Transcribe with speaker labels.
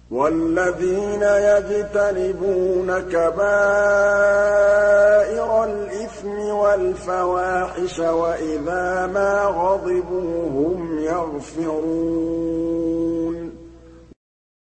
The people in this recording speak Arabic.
Speaker 1: وَالَّذِينَ يَجْتَنِبُونَ كَبَائِرَ الْإِثْمِ وَالْفَوَاحِشَ وَإِذَا مَا غَضِبُوا هُمْ يَغْفِرُونَ